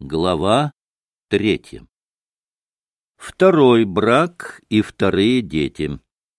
Глава 3. Второй брак и вторые дети.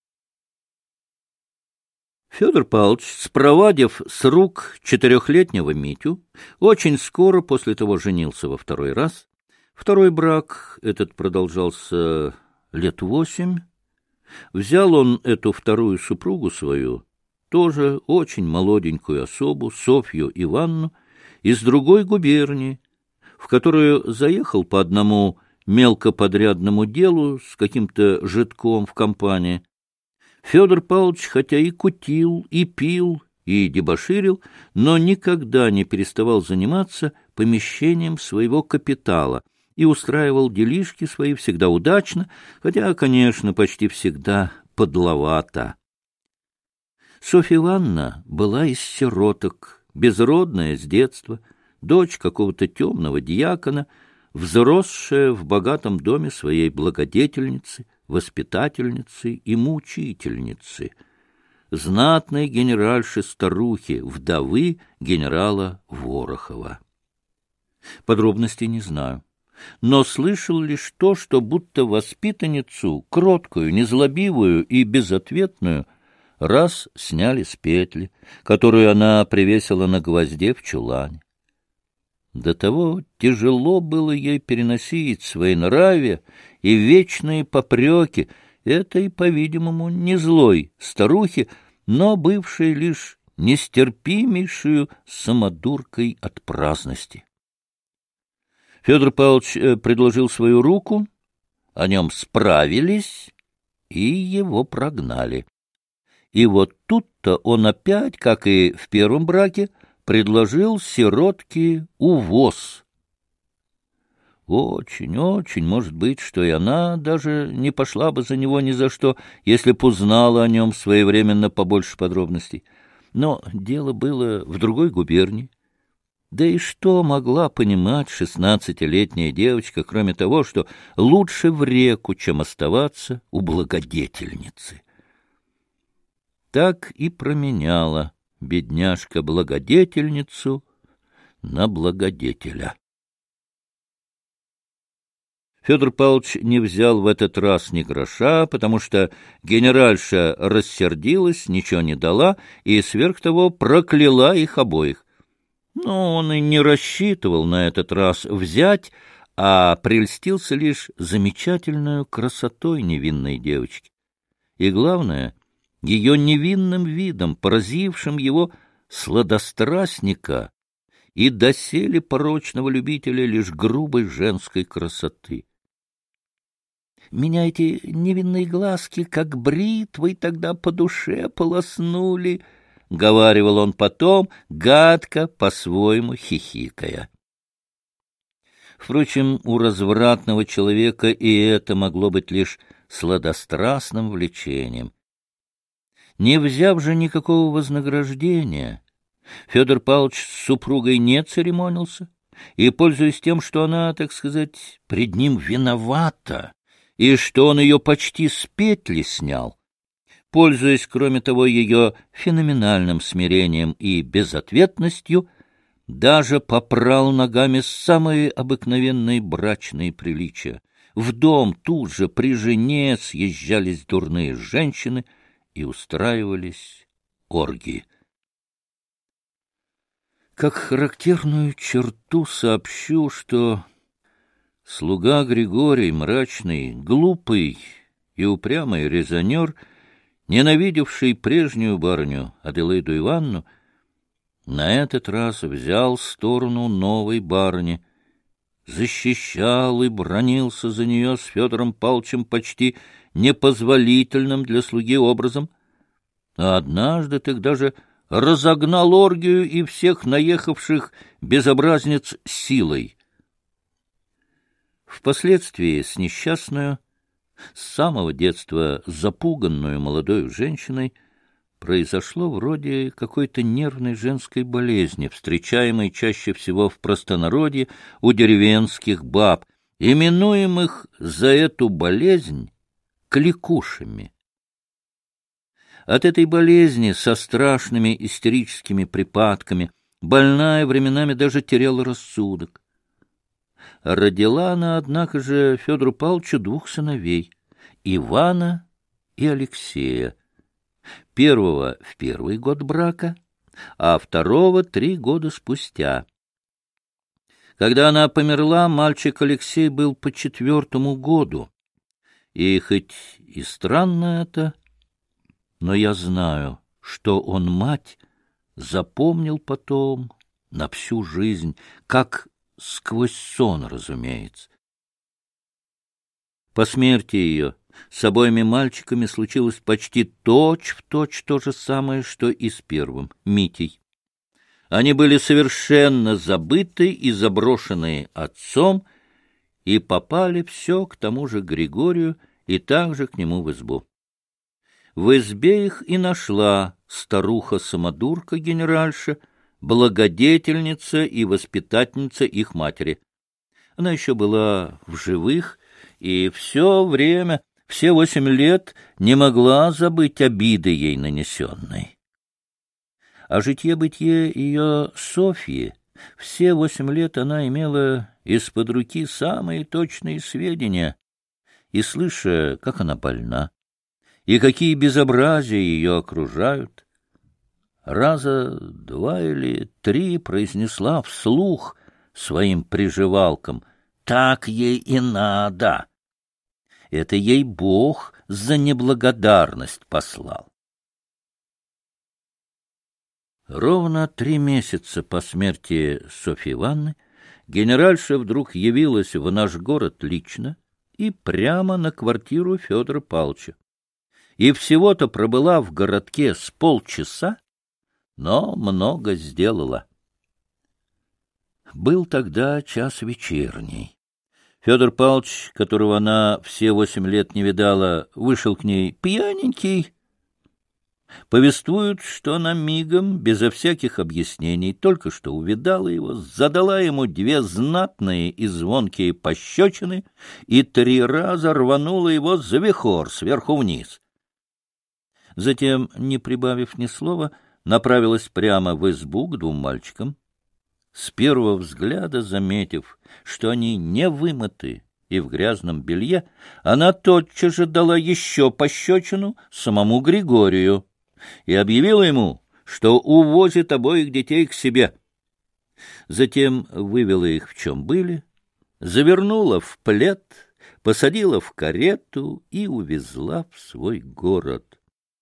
Федор Павлович, спровадив с рук 4-летнего Митю, очень скоро после того женился во второй раз. Второй брак этот продолжался 8 лет. Взял он эту вторую супругу свою, тоже очень молоденькую особу, Софью Ивановну, из другой губернии, в которую заехал по одному мелкоподрядному делу с каким-то жидком в компании. Федор Павлович хотя и кутил, и пил, и дебоширил, но никогда не переставал заниматься помещением своего капитала и устраивал делишки свои всегда удачно, хотя, конечно, почти всегда подловато. Софья Ивановна была из сироток, безродная с детства, дочь какого-то темного дьякона, взросшая в богатом доме своей благодетельницы, воспитательницы и мучительницы, знатной генеральши-старухи, вдовы генерала Ворохова. Подробностей не знаю, но слышал лишь то, что будто воспитанницу, кроткую, незлобивую и безответную, раз сняли с петли, которую она привесила на гвозде в чулане. До того тяжело было ей переносить своенравие и вечные попреки этой, по-видимому, не злой старухи, но бывшей лишь нестерпимейшую самодуркой от праздности. Федор Павлович предложил свою руку, о нем справились и его прогнали. И вот тут-то он опять, как и в первом браке, предложил сиротке увоз. Очень, может быть, что и она даже не пошла бы за него ни за что, если б узнала о нем своевременно побольше подробностей. Но дело было в другой губернии. Да и что могла понимать 16-летняя девочка, кроме того, что лучше в реку, чем оставаться у благодетельницы? Так и променяла бедняжка-благодетельницу на благодетеля. Федор Павлович не взял в этот раз ни гроша, потому что генеральша рассердилась, ничего не дала и сверх того прокляла их обоих. Но он и не рассчитывал на этот раз взять, а прельстился лишь замечательной красотой невинной девочки. И главное — ее невинным видом, поразившим его сладострастника и доселе порочного любителя лишь грубой женской красоты. Меня эти невинные глазки, как бритвой, тогда по душе полоснули, — говаривал он потом, гадко, по-своему хихикая. Впрочем, у развратного человека и это могло быть лишь сладострастным влечением. Не взяв же никакого вознаграждения, Федор Павлович с супругой не церемонился и, пользуясь тем, что она, так сказать, пред ним виновата, и что он ее почти с петли снял, пользуясь, кроме того, ее феноменальным смирением и безответностью, даже попрал ногами самые обыкновенные брачные приличия. В дом тут же при жене съезжались дурные женщины и устраивались оргии. Как характерную черту сообщу, что слуга Григорий, мрачный, глупый и упрямый резонер, ненавидевший прежнюю барыню Аделаиду Ивановну, на этот раз взял сторону новой барыни, защищал и бранился за нее с Федором Павловичем почти непозволительным для слуги образом, а однажды так даже разогнал оргию и всех наехавших безобразниц силой. Впоследствии с несчастную, с самого детства запуганную молодой женщиной, произошло вроде какой-то нервной женской болезни, встречаемой чаще всего в простонародье у деревенских баб, именуемых за эту болезнь кликушами. От этой болезни со страшными истерическими припадками больная временами даже теряла рассудок. Родила она, однако же, Федору Павловичу двух сыновей — Ивана и Алексея. Первого в первый год брака, а второго 3 года спустя. Когда она померла, мальчик Алексей был по 4-му году. И хоть и странно это, но я знаю, что он мать запомнил потом на всю жизнь, как сквозь сон, разумеется. По смерти ее с обоими мальчиками случилось почти точь-в-точь то же самое, что и с первым, Митей. Они были совершенно забыты и заброшенные отцом, и попали все к тому же Григорию и также к нему в избу. В избе их и нашла старуха-самодурка-генеральша, благодетельница и воспитательница их матери. Она еще была в живых, и все время, все 8 лет, не могла забыть обиды ей нанесенной. О житье-бытие ее Софьи все 8 лет она имела из-под руки самые точные сведения, и, слыша, как она больна, и какие безобразия ее окружают, раза 2 или 3 произнесла вслух своим приживалкам: «Так ей и надо! Это ей Бог за неблагодарность послал». Ровно 3 месяца по смерти Софьи Ивановны генеральша вдруг явилась в наш город лично и прямо на квартиру Федора Павловича. И всего-то пробыла в городке с полчаса, но много сделала. Был тогда час вечерний. Федор Павлович, которого она все 8 лет не видала, вышел к ней пьяненький. Повествуют, что она мигом, безо всяких объяснений, только что увидала его, задала ему 2 знатные и звонкие пощечины и 3 раза рванула его за вихор сверху вниз. Затем, не прибавив ни слова, направилась прямо в избу к 2 мальчикам. С первого взгляда заметив, что они не вымыты и в грязном белье, она тотчас же дала еще пощечину самому Григорию и объявила ему, что увозит обоих детей к себе. Затем вывела их, в чем были, завернула в плед, посадила в карету и увезла в свой город.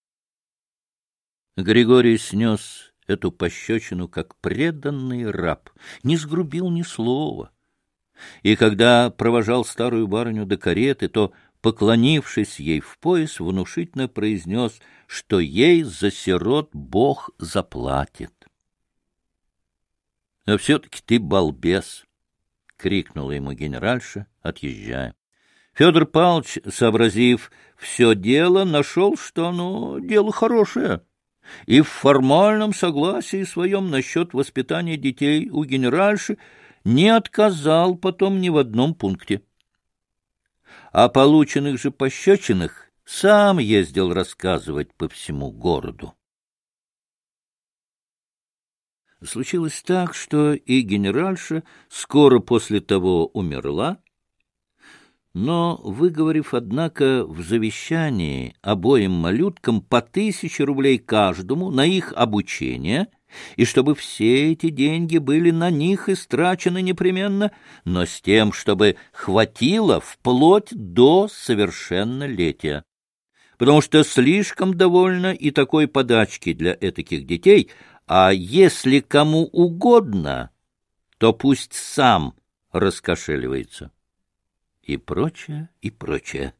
Григорий снес эту пощечину как преданный раб, не сгрубил ни слова. И когда провожал старую барыню до кареты, то, поклонившись ей в пояс, внушительно произнес, что ей за сирот Бог заплатит. — А все-таки ты балбес! — крикнула ему генеральша, отъезжая. Федор Павлович, сообразив все дело, нашел, что оно дело хорошее, и в формальном согласии своем насчет воспитания детей у генеральши не отказал потом ни в одном пункте. О полученных же пощечинах сам ездил рассказывать по всему городу. Случилось так, что и генеральша скоро после того умерла, но, выговорив, однако, в завещании обоим малюткам по 1000 рублей каждому на их обучение, и чтобы все эти деньги были на них истрачены непременно, но с тем, чтобы хватило вплоть до совершеннолетия. Потому что слишком довольно и такой подачки для этаких детей, а если кому угодно, то пусть сам раскошеливается. И прочее, и прочее.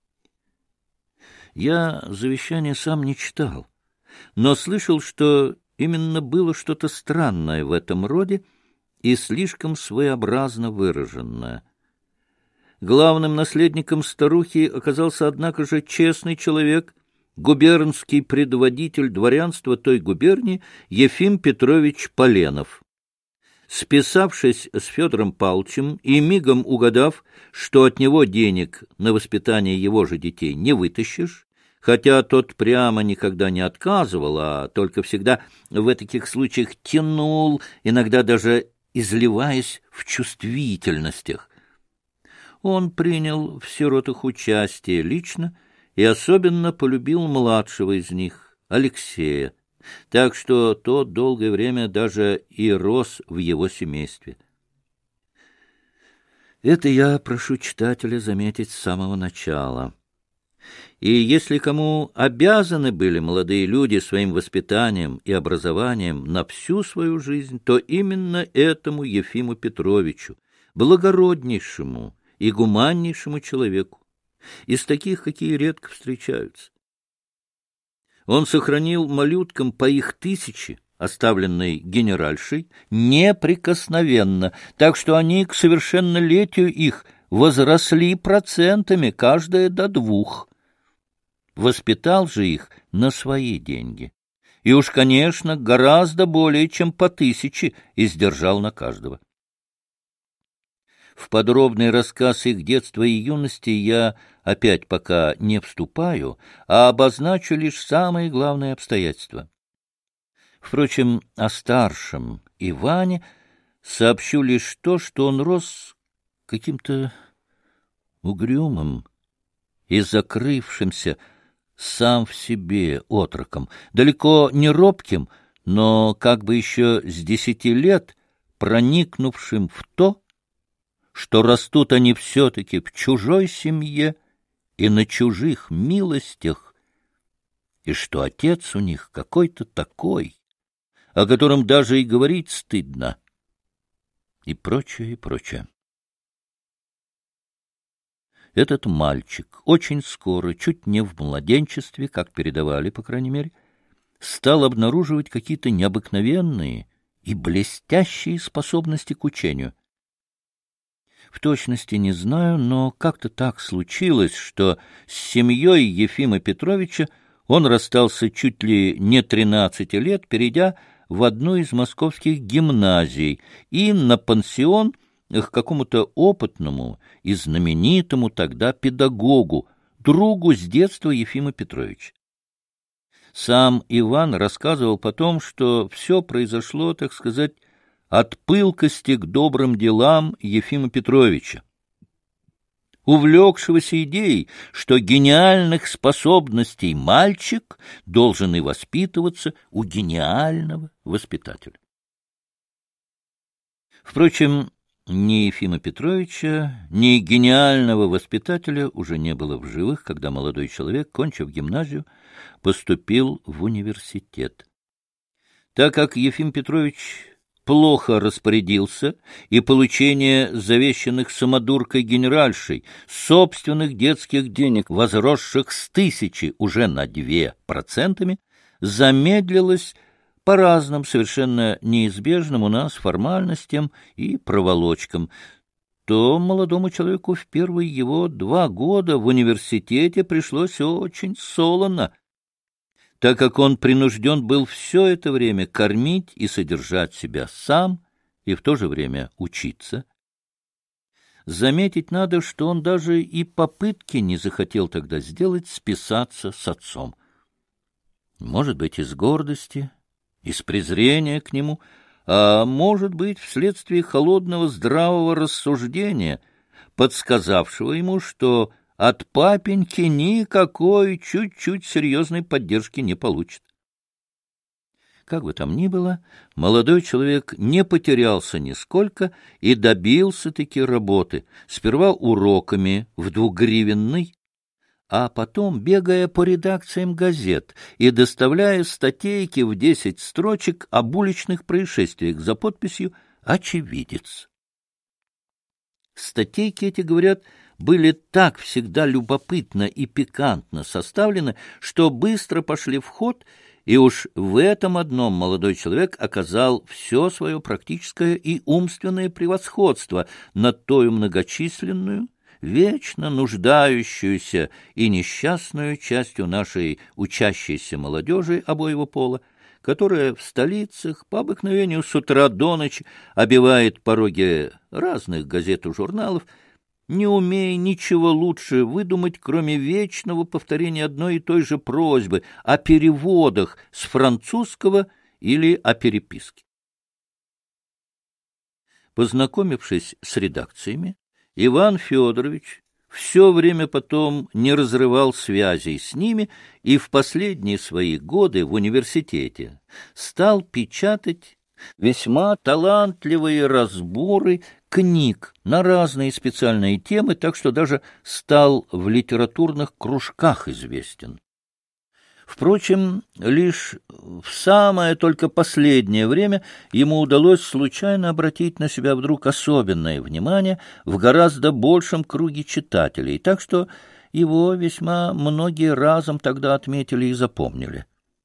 Я завещание сам не читал, но слышал, что именно было что-то странное в этом роде и слишком своеобразно выраженное. Главным наследником старухи оказался, однако же, честный человек, губернский предводитель дворянства той губернии Ефим Петрович Поленов. Списавшись с Федором Павловичем и мигом угадав, что от него денег на воспитание его же детей не вытащишь, хотя тот прямо никогда не отказывал, а только всегда в таких случаях тянул, иногда даже изливаясь в чувствительностях, Он принял в сиротах участие лично и особенно полюбил младшего из них, Алексея, так что тот долгое время даже и рос в его семействе. Это я прошу читателя заметить с самого начала. И если кому обязаны были молодые люди своим воспитанием и образованием на всю свою жизнь, то именно этому Ефиму Петровичу, благороднейшему и гуманнейшему человеку, из таких, какие редко встречаются. Он сохранил малюткам по их 1000, оставленной генеральшей, неприкосновенно, так что они к совершеннолетию их возросли процентами, каждая до 2. Воспитал же их на свои деньги. И уж, конечно, гораздо более, чем по 1000 издержал на каждого. В подробный рассказ их детства и юности я опять пока не вступаю, а обозначу лишь самые главные обстоятельства. Впрочем, о старшем Иване сообщу лишь то, что он рос каким-то угрюмым и закрывшимся сам в себе отроком, далеко не робким, но как бы еще с 10 лет проникнувшим в то, что растут они все-таки в чужой семье и на чужих милостях, и что отец у них какой-то такой, о котором даже и говорить стыдно, и прочее, и прочее. Этот мальчик очень скоро, чуть не в младенчестве, как передавали, по крайней мере, стал обнаруживать какие-то необыкновенные и блестящие способности к учению. В точности не знаю, но как-то так случилось, что с семьей Ефима Петровича он расстался чуть ли не 13 лет, перейдя в одну из московских гимназий и на пансион к какому-то опытному и знаменитому тогда педагогу, другу с детства Ефима Петровича. Сам Иван рассказывал потом, что все произошло, так сказать, от пылкости к добрым делам Ефима Петровича, увлекшегося идеей, что гениальных способностей мальчик должен и воспитываться у гениального воспитателя. Впрочем, ни Ефима Петровича, ни гениального воспитателя уже не было в живых, когда молодой человек, кончив гимназию, поступил в университет. Так как Ефим Петрович плохо распорядился, и получение завещанных самодуркой генеральшей собственных детских денег, возросших с 1000 уже на 2%, замедлилось по разным совершенно неизбежным у нас формальностям и проволочкам, то молодому человеку в первые его 2 года в университете пришлось очень солоно, так как он принужден был все это время кормить и содержать себя сам и в то же время учиться. Заметить надо, что он даже и попытки не захотел тогда сделать списаться с отцом. Может быть, из гордости, из презрения к нему, а может быть, вследствие холодного здравого рассуждения, подсказавшего ему, что от папеньки никакой чуть-чуть серьезной поддержки не получит. Как бы там ни было, молодой человек не потерялся нисколько и добился-таки работы, сперва уроками в 2-гривенной, а потом бегая по редакциям газет и доставляя статейки в 10 строчек об уличных происшествиях за подписью «Очевидец». Статейки эти, говорят, были так всегда любопытно и пикантно составлены, что быстро пошли в ход, и уж в этом одном молодой человек оказал все свое практическое и умственное превосходство над той многочисленную, вечно нуждающуюся и несчастную частью нашей учащейся молодежи обоего пола, которая в столицах по обыкновению с утра до ночи обивает пороги разных газет и журналов, не умея ничего лучше выдумать, кроме вечного повторения одной и той же просьбы о переводах с французского или о переписке. Познакомившись с редакциями, Иван Федорович все время потом не разрывал связей с ними и в последние свои годы в университете стал печатать весьма талантливые разборы книг на разные специальные темы, так что даже стал в литературных кружках известен. Впрочем, лишь в самое только последнее время ему удалось случайно обратить на себя вдруг особенное внимание в гораздо большем круге читателей, так что его весьма многие разом тогда отметили и запомнили.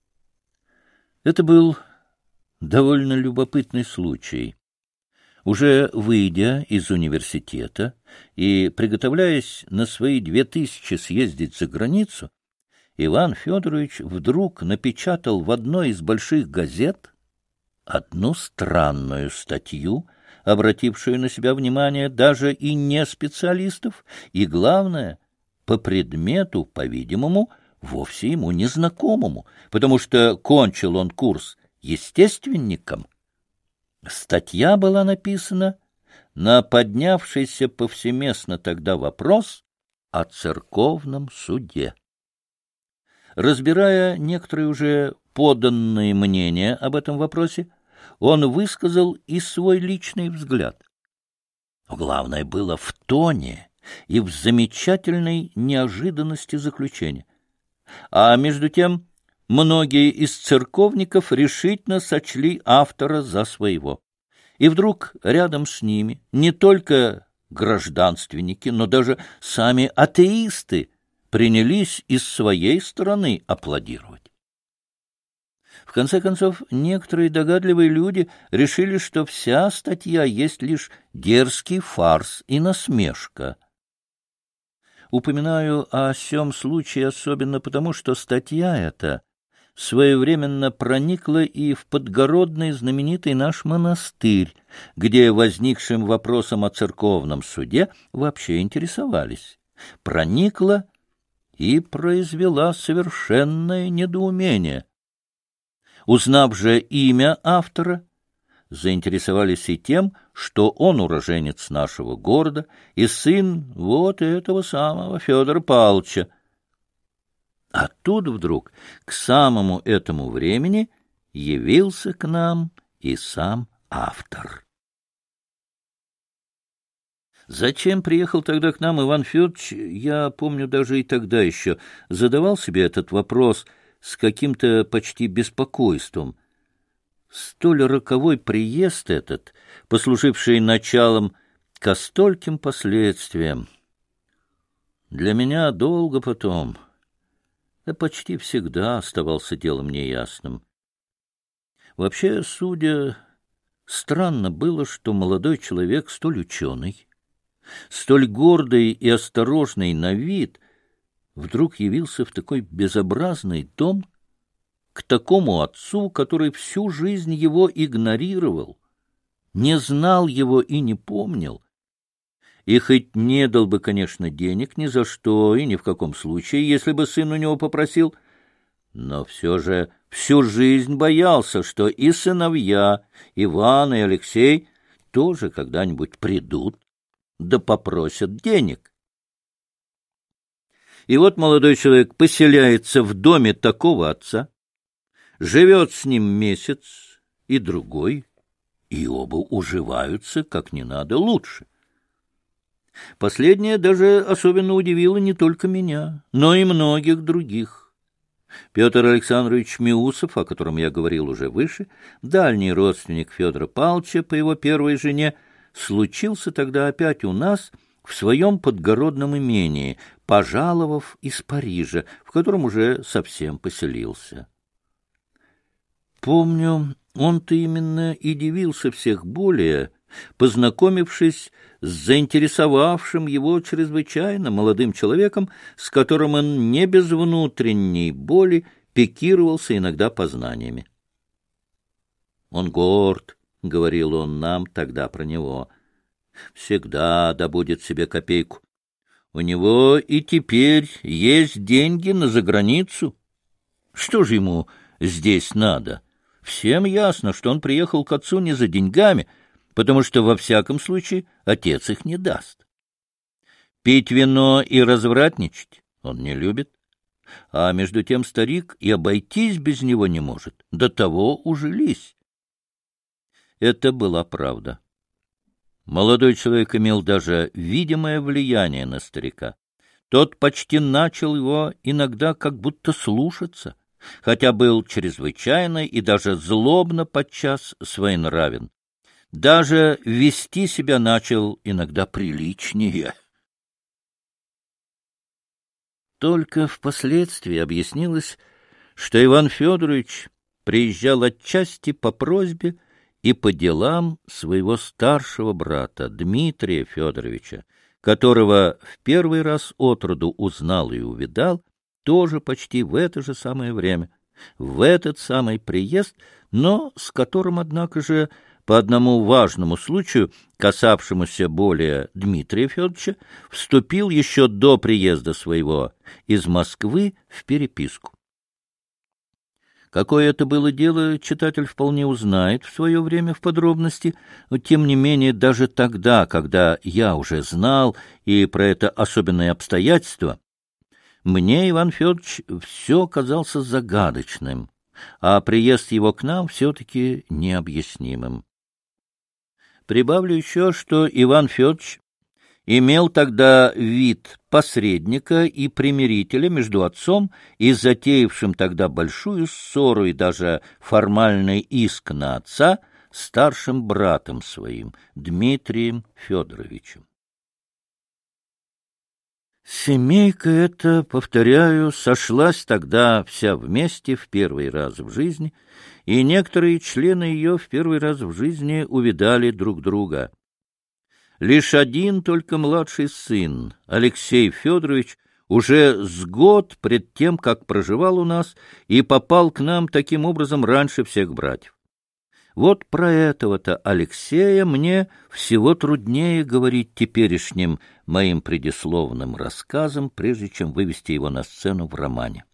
Это был довольно любопытный случай. Уже выйдя из университета и приготовляясь на свои 2000 съездить за границу, Иван Федорович вдруг напечатал в одной из больших газет одну странную статью, обратившую на себя внимание даже и не специалистов, и, главное, по предмету, по-видимому, вовсе ему незнакомому, потому что кончил он курс естественником. Статья была написана на поднявшийся повсеместно тогда вопрос о церковном суде. Разбирая некоторые уже поданные мнения об этом вопросе, он высказал и свой личный взгляд. Но главное было в тоне и в замечательной неожиданности заключения. А между тем многие из церковников решительно сочли автора за своего. И вдруг рядом с ними не только гражданственники, но даже сами атеисты принялись и с своей стороны аплодировать. В конце концов, некоторые догадливые люди решили, что вся статья есть лишь дерзкий фарс и насмешка. Упоминаю о сём случае особенно потому, что статья эта своевременно проникла и в Подгородный знаменитый наш монастырь, где возникшим вопросом о церковном суде вообще интересовались. Проникла и произвела совершенное недоумение. Узнав же имя автора, заинтересовались и тем, что он уроженец нашего города и сын вот этого самого Федора Павловича. А тут вдруг к самому этому времени явился к нам и сам автор. Зачем приехал тогда к нам Иван Федорович, я помню, даже и тогда еще задавал себе этот вопрос с каким-то почти беспокойством. Столь роковой приезд этот, послуживший началом ко стольким последствиям, для меня долго потом, да почти всегда оставался делом неясным. Вообще, судя, странно было, что молодой человек, столь ученый, столь гордый и осторожный на вид, вдруг явился в такой безобразный дом к такому отцу, который всю жизнь его игнорировал, не знал его и не помнил, и хоть не дал бы, конечно, денег ни за что и ни в каком случае, если бы сын у него попросил, но все же всю жизнь боялся, что и сыновья, Иван и Алексей, тоже когда-нибудь придут, да попросят денег. И вот молодой человек поселяется в доме такого отца, живет с ним месяц и другой, и оба уживаются как не надо лучше. Последнее даже особенно удивило не только меня, но и многих других. Петр Александрович Миусов, о котором я говорил уже выше, дальний родственник Федора Павловича по его первой жене, случился тогда опять у нас в своем подгородном имении, пожаловав из Парижа, в котором уже совсем поселился. Помню, он-то именно и дивился всех более, познакомившись с заинтересовавшим его чрезвычайно молодым человеком, с которым он не без внутренней боли пикировался иногда познаниями. «Он горд», — говорил он нам тогда про него, — «всегда добудет себе копейку. У него и теперь есть деньги на заграницу. Что же ему здесь надо? Всем ясно, что он приехал к отцу не за деньгами, потому что, во всяком случае, отец их не даст. Пить вино и развратничать он не любит. А между тем старик и обойтись без него не может. До того ужились. Это была правда. Молодой человек имел даже видимое влияние на старика. Тот почти начал его иногда как будто слушаться, хотя был чрезвычайно и даже злобно подчас своенравен. Даже вести себя начал иногда приличнее. Только впоследствии объяснилось, что Иван Федорович приезжал отчасти по просьбе и по делам своего старшего брата Дмитрия Федоровича, которого в первый раз отроду узнал и увидал, тоже почти в это же самое время, в этот самый приезд, но с которым, однако же, по одному важному случаю, касавшемуся более Дмитрия Федоровича, вступил еще до приезда своего из Москвы в переписку. Какое это было дело, читатель вполне узнает в свое время в подробности, но тем не менее даже тогда, когда я уже знал и про это особенное обстоятельство, мне Иван Федорович все казался загадочным, а приезд его к нам все-таки необъяснимым. Прибавлю еще, что Иван Федорович имел тогда вид посредника и примирителя между отцом и затеявшим тогда большую ссору и даже формальный иск на отца старшим братом своим, Дмитрием Федоровичем. Семейка эта, повторяю, сошлась тогда вся вместе в первый раз в жизни, и некоторые члены ее в первый раз в жизни увидали друг друга. Лишь один только младший сын, Алексей Федорович, уже с год пред тем, как проживал у нас, и попал к нам таким образом раньше всех братьев. Вот про этого-то Алексея мне всего труднее говорить теперешним моим предисловным рассказом, прежде чем вывести его на сцену в романе.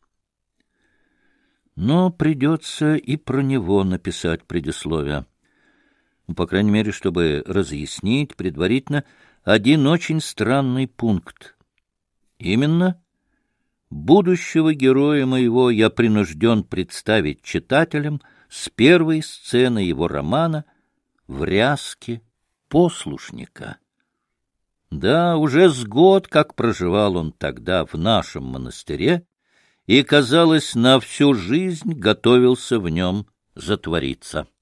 Но придется и про него написать предисловие. По крайней мере, чтобы разъяснить предварительно один очень странный пункт. Именно будущего героя моего я принужден представить читателям с первой сцены его романа в ряске послушника. Да, уже с год, как проживал он тогда в нашем монастыре, и, казалось, на всю жизнь готовился в нем затвориться.